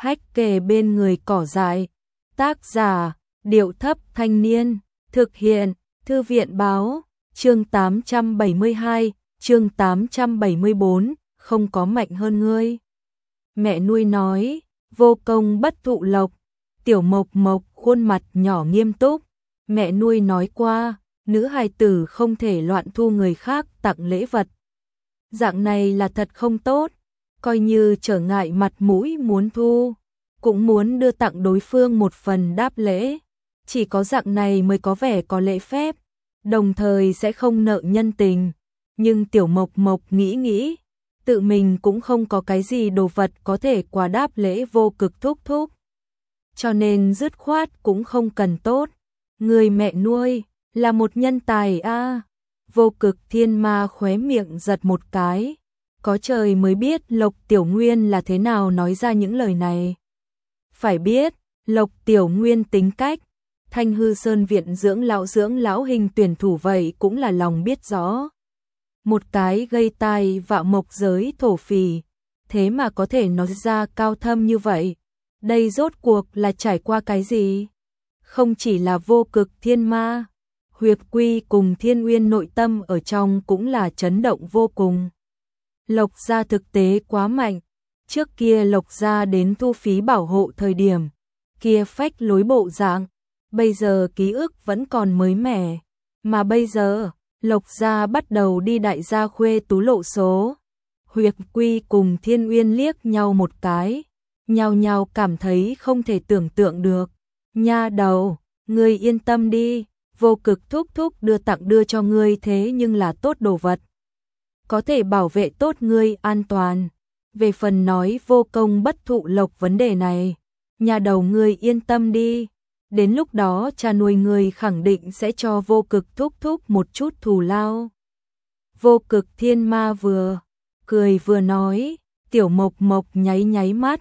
Hách kề bên người cỏ dại. Tác giả, Điệu Thấp Thanh Niên. Thực hiện, Thư viện Báo. Chương 872, chương 874, không có mạnh hơn ngươi. Mẹ nuôi nói, vô công bất thụ lộc. Tiểu Mộc Mộc khuôn mặt nhỏ nghiêm túc. Mẹ nuôi nói qua, nữ hài tử không thể loạn thu người khác tặng lễ vật. Dạng này là thật không tốt, coi như trở ngại mặt mũi muốn thu, cũng muốn đưa tặng đối phương một phần đáp lễ. Chỉ có dạng này mới có vẻ có lễ phép, đồng thời sẽ không nợ nhân tình. Nhưng Tiểu Mộc Mộc nghĩ, tự mình cũng không có cái gì đồ vật có thể quá đáp lễ Vô Cực thúc thúc. Cho nên dứt khoát cũng không cần tốt. Người mẹ nuôi là một nhân tài a. Vô Cực Thiên Ma khóe miệng giật một cái. Có trời mới biết Lộc Tiểu Nguyên là thế nào nói ra những lời này. Phải biết, Lộc Tiểu Nguyên tính cách, Thanh Hư Sơn viện dưỡng lão hình tuyển thủ vậy cũng là lòng biết rõ. Một cái gây tai vạ mộc giới thổ phỉ, thế mà có thể nói ra cao thâm như vậy. Đây rốt cuộc là trải qua cái gì? Không chỉ là Vô Cực Thiên Ma, Huyệt Quy cùng Thiên Uyên nội tâm ở trong cũng là chấn động vô cùng. Lộc gia thực tế quá mạnh. Trước kia Lộc gia đến thu phí bảo hộ thời điểm, kia phách lối bộ dạng, bây giờ ký ức vẫn còn mới mẻ. Mà bây giờ, Lộc gia bắt đầu đi đại gia khuê tú lộ số. Huyệt Quy cùng Thiên Uyên liếc nhau một cái, nhao cảm thấy không thể tưởng tượng được. Nha đầu, ngươi yên tâm đi, Vô Cực thúc thúc đưa cho ngươi thế nhưng là tốt đồ vật, có thể bảo vệ tốt ngươi an toàn. Về phần nói vô công bất thụ lộc vấn đề này, nhà đầu ngươi yên tâm đi, đến lúc đó cha nuôi ngươi khẳng định sẽ cho Vô Cực thúc thúc một chút thù lao. Vô Cực Thiên Ma vừa cười vừa nói. Tiểu Mộc Mộc nháy mắt,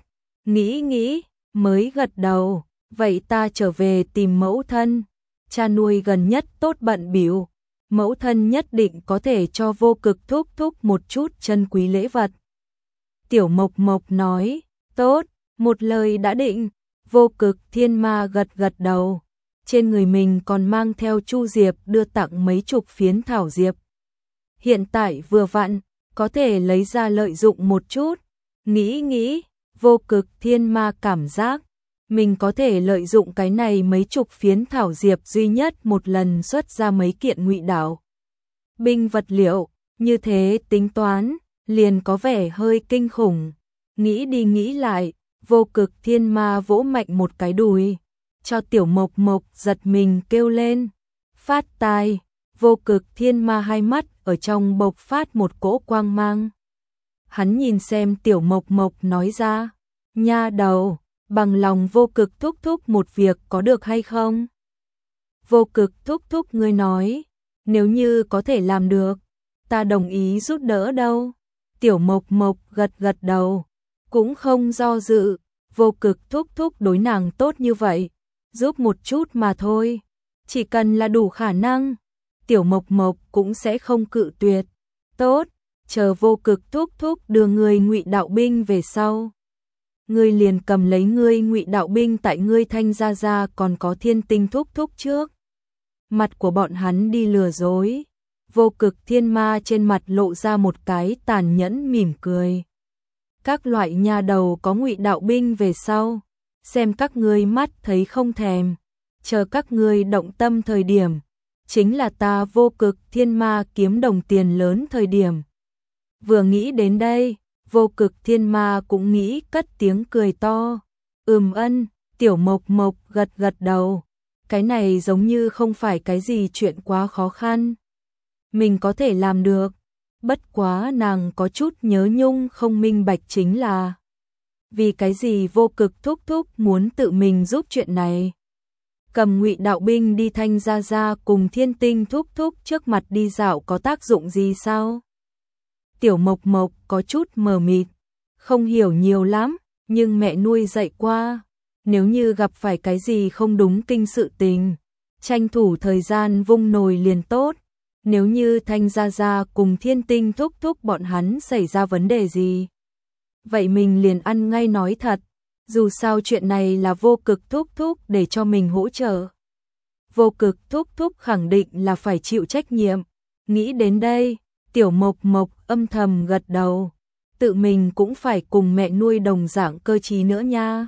nghĩ mới gật đầu. Vậy ta trở về tìm mẫu thân, cha nuôi gần nhất tốt bận bịu, mẫu thân nhất định có thể cho Vô Cực thúc thúc một chút chân quý lễ vật. Tiểu Mộc Mộc nói, tốt, một lời đã định. Vô Cực Thiên Ma gật đầu, trên người mình còn mang theo chu diệp đưa tặng mấy chục phiến thảo diệp. Hiện tại vừa vặn, có thể lấy ra lợi dụng một chút. Nghĩ, Vô Cực Thiên Ma cảm giác mình có thể lợi dụng cái này mấy chục phiến thảo diệp duy nhất một lần xuất ra mấy kiện ngụy đạo binh vật liệu, như thế tính toán, liền có vẻ hơi kinh khủng. Nghĩ đi nghĩ lại, Vô Cực Thiên Ma vỗ mạnh một cái đùi, cho Tiểu Mộc Mộc giật mình kêu lên. Phát tai, Vô Cực Thiên Ma hai mắt ở trong bộc phát một cỗ quang mang. Hắn nhìn xem Tiểu Mộc Mộc nói ra, nha đầu, bằng lòng Vô Cực thúc thúc một việc có được hay không? Vô Cực thúc thúc ngươi nói, nếu như có thể làm được, ta đồng ý giúp đỡ đâu. Tiểu Mộc Mộc gật đầu, cũng không do dự. Vô Cực thúc thúc đối nàng tốt như vậy, giúp một chút mà thôi, chỉ cần là đủ khả năng, Tiểu Mộc Mộc cũng sẽ không cự tuyệt. Tốt, chờ Vô Cực thúc thúc đưa ngươi ngụy đạo binh về sau, ngươi liền cầm lấy ngươi ngụy đạo binh tại ngươi Thanh gia còn có Thiên Tinh thúc thúc trước mặt của bọn hắn đi lừa dối. Vô Cực Thiên Ma trên mặt lộ ra một cái tàn nhẫn mỉm cười. Các loại nhà đầu có ngụy đạo binh về sau, xem các ngươi mắt thấy không thèm, chờ các ngươi động tâm thời điểm, chính là ta Vô Cực Thiên Ma kiếm đồng tiền lớn thời điểm. Vừa nghĩ đến đây, Vô Cực Thiên Ma cũng nghĩ, cất tiếng cười to. Ân, Tiểu Mộc Mộc gật đầu. Cái này giống như không phải cái gì chuyện quá khó khăn, mình có thể làm được. Bất quá nàng có chút nhớ nhung không minh bạch chính là vì cái gì Vô Cực thúc thúc muốn tự mình giúp chuyện này. Cầm ngụy đạo binh đi Thanh gia cùng Thiên Tinh thúc thúc trước mặt đi dạo có tác dụng gì sao? Tiểu Mộc Mộc có chút mờ mịt, không hiểu nhiều lắm, nhưng mẹ nuôi dạy qua, nếu như gặp phải cái gì không đúng kinh sự tình, tranh thủ thời gian vung nồi liền tốt. Nếu như Thanh gia cùng Thiên Tinh thúc thúc bọn hắn xảy ra vấn đề gì, vậy mình liền ăn ngay nói thật, Dù sao chuyện này là Vô Cực thúc thúc để cho mình hỗ trợ. Vô Cực thúc thúc khẳng định là phải chịu trách nhiệm. Nghĩ đến đây, Tiểu Mộc Mộc âm thầm gật đầu. Tự mình cũng phải cùng mẹ nuôi đồng dạng cơ trí nữa nha.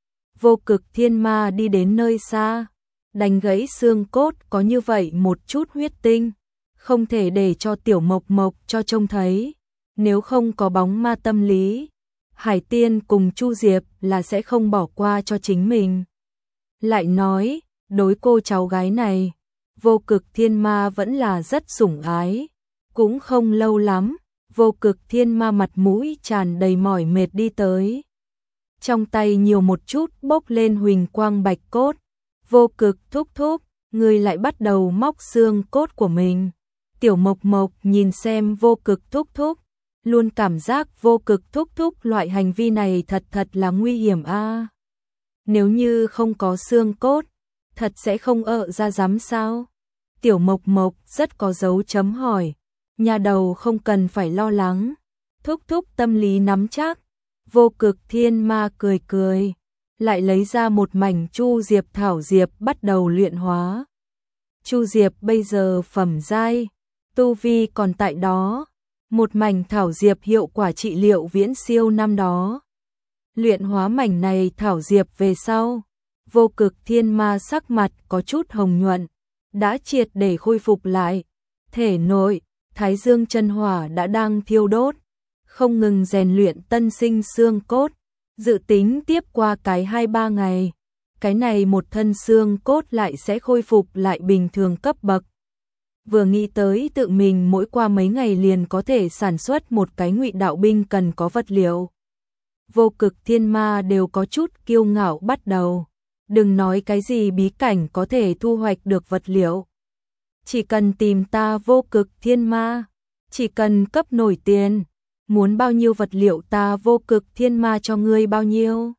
Vô Cực thiên ma đi đến nơi xa, đánh gãy xương cốt có như vậy một chút huyết tinh, không thể để cho Tiểu Mộc Mộc cho trông thấy, nếu không có bóng ma tâm lý, Hải Tiên cùng Chu Diệp là sẽ không bỏ qua cho chính mình. Lại nói, đối cô cháu gái này, Vô Cực thiên ma vẫn là rất sủng ái, cũng không lâu lắm, Vô Cực thiên ma mặt mũi tràn đầy mỏi mệt đi tới. Trong tay nhiều một chút bốc lên huỳnh quang bạch cốt. Vô Cực thúc thúc, người lại bắt đầu móc xương cốt của mình. Tiểu Mộc Mộc nhìn xem Vô Cực thúc thúc, luôn cảm giác Vô Cực thúc thúc loại hành vi này thật là nguy hiểm a. Nếu như không có xương cốt, thật sẽ không ra dám sao? Tiểu Mộc Mộc rất có dấu chấm hỏi. Nhà đầu không cần phải lo lắng, thúc thúc tâm lý nắm chắc. Vô Cực thiên ma cười cười, lại lấy ra một mảnh Chu Diệp thảo diệp bắt đầu luyện hóa. Chu Diệp bây giờ phẩm giai, tu vi còn tại đó, một mảnh thảo diệp hiệu quả trị liệu viễn siêu năm đó. Luyện hóa mảnh này thảo diệp về sau, Vô Cực thiên ma sắc mặt có chút hồng nhuận, đã triệt để khôi phục lại, thể nội Thái Dương chân hỏa đã đang thiêu đốt, không ngừng rèn luyện tân sinh xương cốt, dự tính tiếp qua cái 2-3 ngày, cái này một thân xương cốt lại sẽ khôi phục lại bình thường cấp bậc. Vừa nghĩ tới tự mình mỗi qua mấy ngày liền có thể sản xuất một cái ngụy đạo binh cần có vật liệu. Vô Cực thiên ma đều có chút kiêu ngạo bắt đầu, đừng nói cái gì bí cảnh có thể thu hoạch được vật liệu. Chỉ cần tìm ta Vô Cực thiên ma, chỉ cần cấp nổi tiền, muốn bao nhiêu vật liệu ta Vô Cực thiên ma cho ngươi bao nhiêu.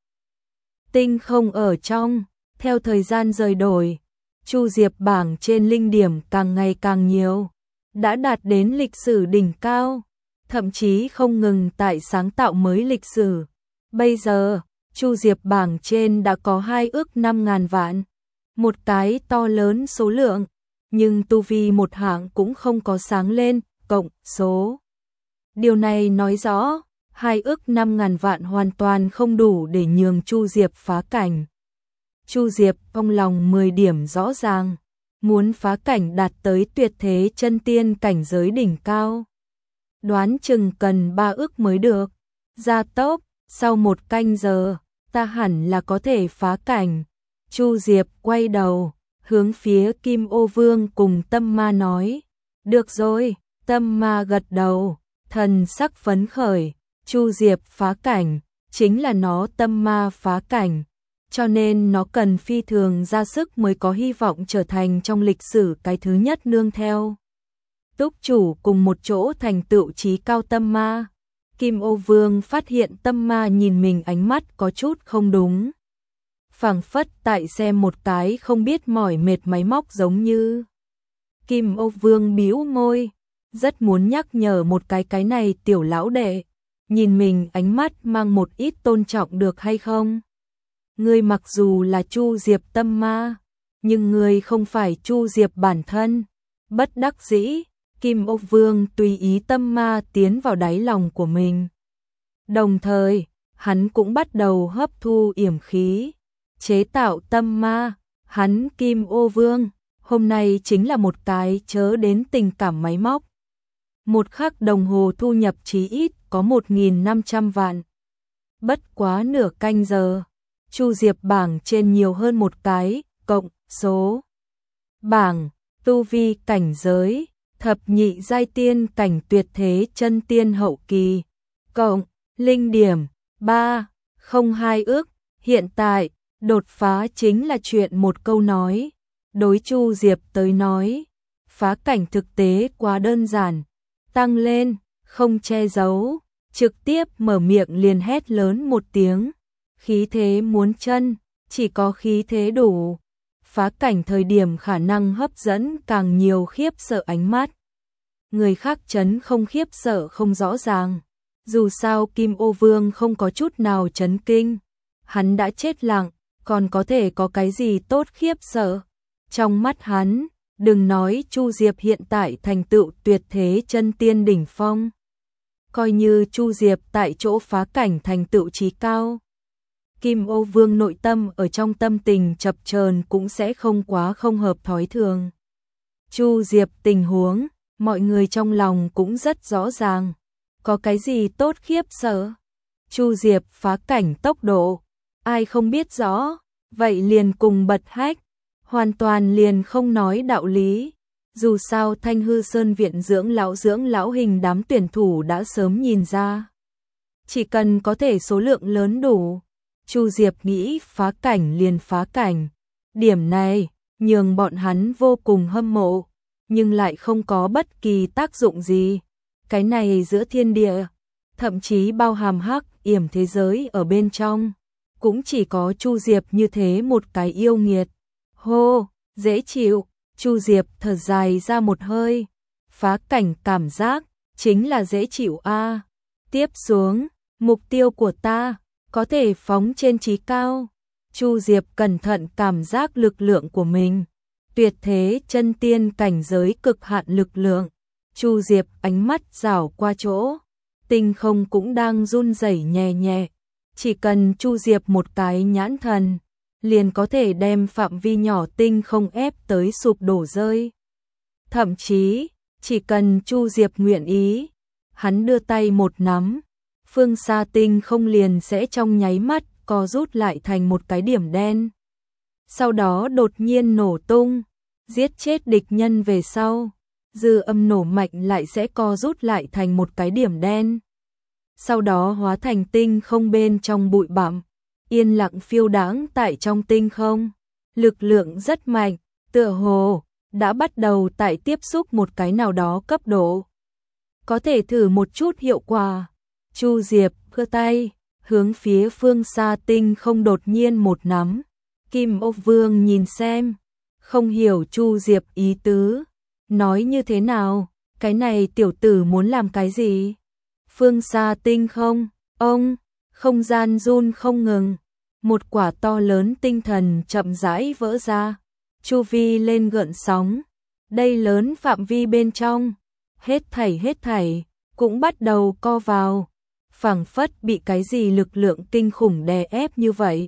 Tinh không ở trong, theo thời gian rời đổi, Chu Diệp bảng trên linh điểm càng ngày càng nhiều, đã đạt đến lịch sử đỉnh cao, thậm chí không ngừng tại sáng tạo mới lịch sử. Bây giờ, Chu Diệp bảng trên đã có 2 ước 5.000 vạn, một cái to lớn số lượng, nhưng tu vi một hạng cũng không có sáng lên, cộng số. Điều này nói rõ, 2 ước 5.000 vạn hoàn toàn không đủ để nhường Chu Diệp phá cảnh. Chu Diệp trong lòng 10 điểm rõ ràng, muốn phá cảnh đạt tới tuyệt thế chân tiên cảnh giới đỉnh cao. Đoán chừng cần 3 ước mới được. Gia tốc, sau 1 canh giờ, ta hẳn là có thể phá cảnh. Chu Diệp quay đầu, hướng phía Kim Ô Vương cùng Tâm Ma nói. Được rồi, Tâm Ma gật đầu, thần sắc phấn khởi. Chu Diệp phá cảnh, chính là nó Tâm Ma phá cảnh. Cho nên nó cần phi thường ra sức mới có hy vọng trở thành trong lịch sử cái thứ nhất nương theo túc chủ cùng một chỗ thành tựu trí cao Tâm Ma. Kim Ô Vương phát hiện Tâm Ma nhìn mình ánh mắt có chút không đúng. Phảng phất tại xem một cái không biết mỏi mệt máy móc giống như. Kim Ô Vương bĩu môi, rất muốn nhắc nhở một cái này tiểu lão đệ, nhìn mình ánh mắt mang một ít tôn trọng được hay không? Ngươi mặc dù là Chu Diệp Tâm Ma, nhưng ngươi không phải Chu Diệp bản thân. Bất đắc dĩ, Kim Ô Vương tùy ý Tâm Ma tiến vào đáy lòng của mình. Đồng thời, hắn cũng bắt đầu hấp thu yểm khí, chế tạo Tâm Ma. Hắn Kim Ô Vương, hôm nay chính là một cái chớ đến tình cảm máy móc. Một khắc đồng hồ thu nhập chí ít có 1.500 vạn. Bất quá nửa canh giờ, Chu Diệp bảng trên nhiều hơn một cái, cộng số. Bảng, tu vi cảnh giới, thập nhị giai tiên cảnh tuyệt thế chân tiên hậu kỳ, cộng, linh điểm, 302 ước, hiện tại, đột phá chính là chuyện một câu nói. Đối Chu Diệp tới nói, phá cảnh thực tế quá đơn giản, tăng lên, không che giấu, trực tiếp mở miệng liền hét lớn một tiếng. Khí thế muốn chân, chỉ có khí thế đủ. Phá cảnh thời điểm khả năng hấp dẫn càng nhiều khiếp sợ ánh mắt. Người khác chấn không khiếp sợ không rõ ràng. Dù sao Kim Ô Vương không có chút nào chấn kinh. hắn đã chết lặng, còn có thể có cái gì tốt khiếp sợ. Trong mắt hắn, đừng nói Chu Diệp hiện tại thành tựu tuyệt thế chân tiên đỉnh phong. Coi như Chu Diệp tại chỗ phá cảnh thành tựu chí cao. Kim Ô Vương nội tâm ở trong tâm tình chập chờn cũng sẽ không quá không hợp thói thường. Chu Diệp tình huống, mọi người trong lòng cũng rất rõ ràng. Có cái gì tốt khiếp sợ? Chu Diệp phá cảnh tốc độ, ai không biết rõ, vậy liền cùng bật hách, hoàn toàn liền không nói đạo lý. Dù sao Thanh Hư Sơn viện dưỡng lão hình đám tuyển thủ đã sớm nhìn ra. Chỉ cần có thể số lượng lớn đủ, Chu Diệp nghĩ phá cảnh liền phá cảnh. Điểm này, nhường bọn hắn vô cùng hâm mộ, nhưng lại không có bất kỳ tác dụng gì. Cái này giữa thiên địa, thậm chí bao hàm hắc yểm thế giới ở bên trong, cũng chỉ có Chu Diệp như thế một cái yêu nghiệt. Hô, dễ chịu, Chu Diệp thở dài ra một hơi, phá cảnh cảm giác, chính là dễ chịu a. Tiếp xuống, mục tiêu của ta, có thể phóng trên chí cao. Chu Diệp cẩn thận cảm giác lực lượng của mình, tuyệt thế chân tiên cảnh giới cực hạn lực lượng. Chu Diệp ánh mắt dảo qua chỗ, tinh không cũng đang run rẩy nhẹ nhẹ. Chỉ cần Chu Diệp một cái nhãn thần, liền có thể đem phạm vi nhỏ tinh không ép tới sụp đổ rơi. Thậm chí, chỉ cần Chu Diệp nguyện ý, hắn đưa tay một nắm, phương xa tinh không liền sẽ trong nháy mắt co rút lại thành một cái điểm đen. Sau đó đột nhiên nổ tung, giết chết địch nhân về sau, dư âm nổ mạnh lại sẽ co rút lại thành một cái điểm đen. Sau đó hóa thành tinh không bên trong bụi bặm, yên lặng phiêu đãng tại trong tinh không. Lực lượng rất mạnh, tựa hồ đã bắt đầu tại tiếp xúc một cái nào đó cấp độ. Có thể thử một chút hiệu quả. Chu Diệp giơ tay, hướng phía phương xa tinh không đột nhiên một nắm. Kim Ô Vương nhìn xem, không hiểu Chu Diệp ý tứ, nói như thế nào, cái này tiểu tử muốn làm cái gì? Phương xa tinh không, ông, không gian run không ngừng, một quả to lớn tinh thần chậm rãi vỡ ra, chu vi lên gợn sóng, đây lớn phạm vi bên trong, hết thảy cũng bắt đầu co vào, phảng phất bị cái gì lực lượng kinh khủng đè ép như vậy.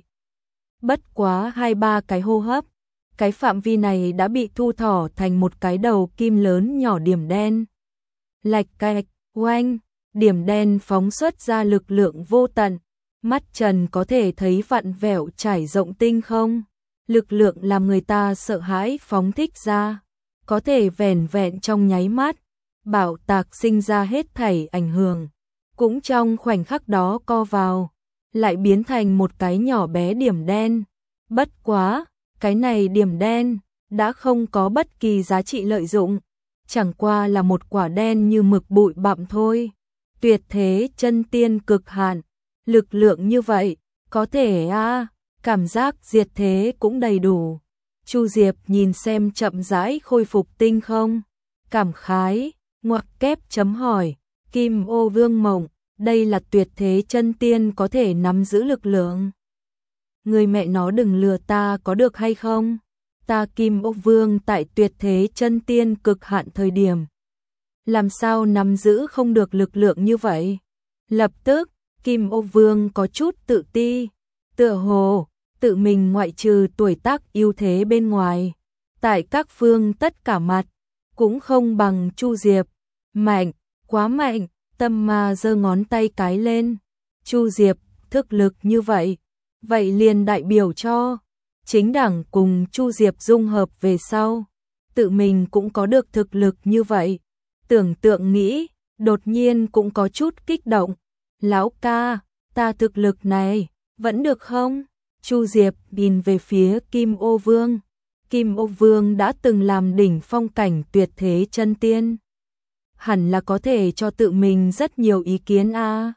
Bất quá 2-3 cái hô hấp, cái phạm vi này đã bị thu thỏ thành một cái đầu kim lớn nhỏ điểm đen. Lạch cạch, oanh, điểm đen phóng xuất ra lực lượng vô tận, mắt trần có thể thấy vặn vẹo trải rộng tinh không. Lực lượng làm người ta sợ hãi phóng thích ra, có thể vẻn vẹn trong nháy mắt, bạo tạc sinh ra hết thảy ảnh hưởng. Cũng trong khoảnh khắc đó co vào, lại biến thành một cái nhỏ bé điểm đen. Bất quá, cái này điểm đen đã không có bất kỳ giá trị lợi dụng, chẳng qua là một quả đen như mực bụi bặm thôi. Tuyệt thế chân tiên cực hạn, lực lượng như vậy, có thể cảm giác diệt thế cũng đầy đủ. Chu Diệp nhìn xem chậm rãi khôi phục tinh không, cảm khái, ngoặc kép chấm hỏi, Kim Ô Vương mộng, đây là tuyệt thế chân tiên có thể nắm giữ lực lượng. Người mẹ nó đừng lừa ta có được hay không? Ta Kim Ô Vương tại tuyệt thế chân tiên cực hạn thời điểm, làm sao nắm giữ không được lực lượng như vậy? Lập tức, Kim Ô Vương có chút tự ti, tựa hồ tự mình ngoại trừ tuổi tác ưu thế bên ngoài, tại các phương tất cả mặt cũng không bằng Chu Diệp. Mạnh, quá mạnh, Tâm Ma giơ ngón tay cái lên. Chu Diệp thực lực như vậy, vậy liền đại biểu cho chính đẳng cùng Chu Diệp dung hợp về sau, tự mình cũng có được thực lực như vậy. Tưởng tượng nghĩ, đột nhiên cũng có chút kích động. Lão ca, ta thực lực này, vẫn được không? Chu Diệp nhìn về phía Kim Ô Vương. Kim Ô Vương đã từng làm đỉnh phong cảnh tuyệt thế chân tiên, hẳn là có thể cho tự mình rất nhiều ý kiến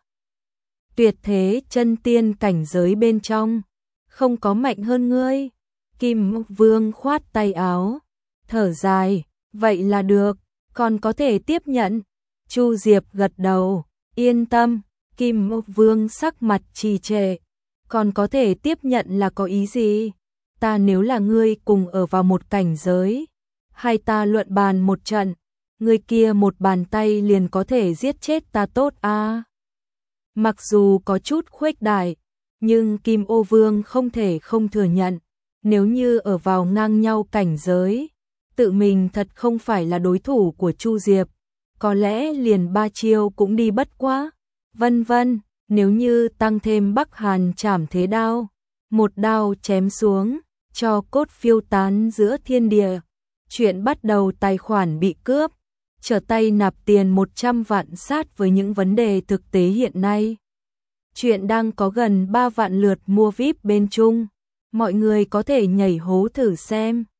Tuyệt thế chân tiên cảnh giới bên trong, không có mạnh hơn ngươi. Kim Ô Vương khoát tay áo, thở dài, vậy là được, còn có thể tiếp nhận. Chu Diệp gật đầu, yên tâm. Kim Ô Vương sắc mặt trì trệ, còn có thể tiếp nhận là có ý gì? Ta nếu là ngươi cùng ở vào một cảnh giới, hai ta luận bàn một trận, ngươi kia một bàn tay liền có thể giết chết ta tốt a. Mặc dù có chút khuếch đại, nhưng Kim Ô Vương không thể không thừa nhận, nếu như ở vào ngang nhau cảnh giới, tự mình thật không phải là đối thủ của Chu Diệp, có lẽ liền 3 chiêu cũng đi bất quá. Vân vân, nếu như tăng thêm Bắc Hàn Trảm Thế Đao, một đao chém xuống, cho cốt phiêu tán giữa thiên địa. Chuyện bắt đầu tài khoản bị cướp, trở tay nạp tiền 100 vạn sát với những vấn đề thực tế hiện nay. Chuyện đang có gần 3 vạn lượt mua VIP bên Trung, mọi người có thể nhảy hố thử xem.